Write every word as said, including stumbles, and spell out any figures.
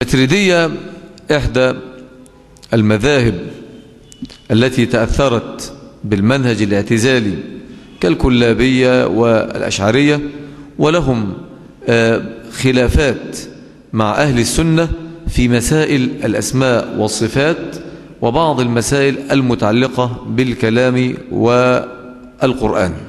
الماتريدية إحدى المذاهب التي تأثرت بالمنهج الاعتزالي كالكلابية والأشعرية، ولهم خلافات مع أهل السنة في مسائل الأسماء والصفات وبعض المسائل المتعلقة بالكلام والقرآن.